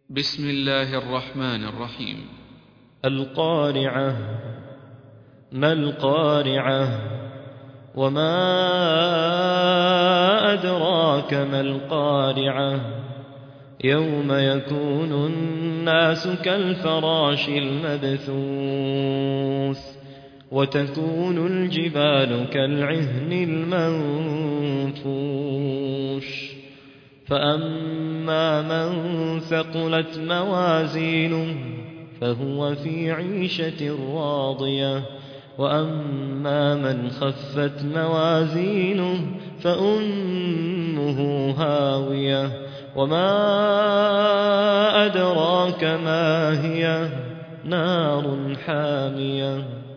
بسم الله الرحمن الرحيم. القارعة. ما القارعة؟ وما أدراك ما القارعة؟ يوم يكون الناس كالفراش المبثوث وتكون الجبال كالعهن المنفوش فأما من ثقلت موازينه فهو في عيشة راضية وأما من خفت موازينه فأمه هاوية وما أدراك ما هي نار حامية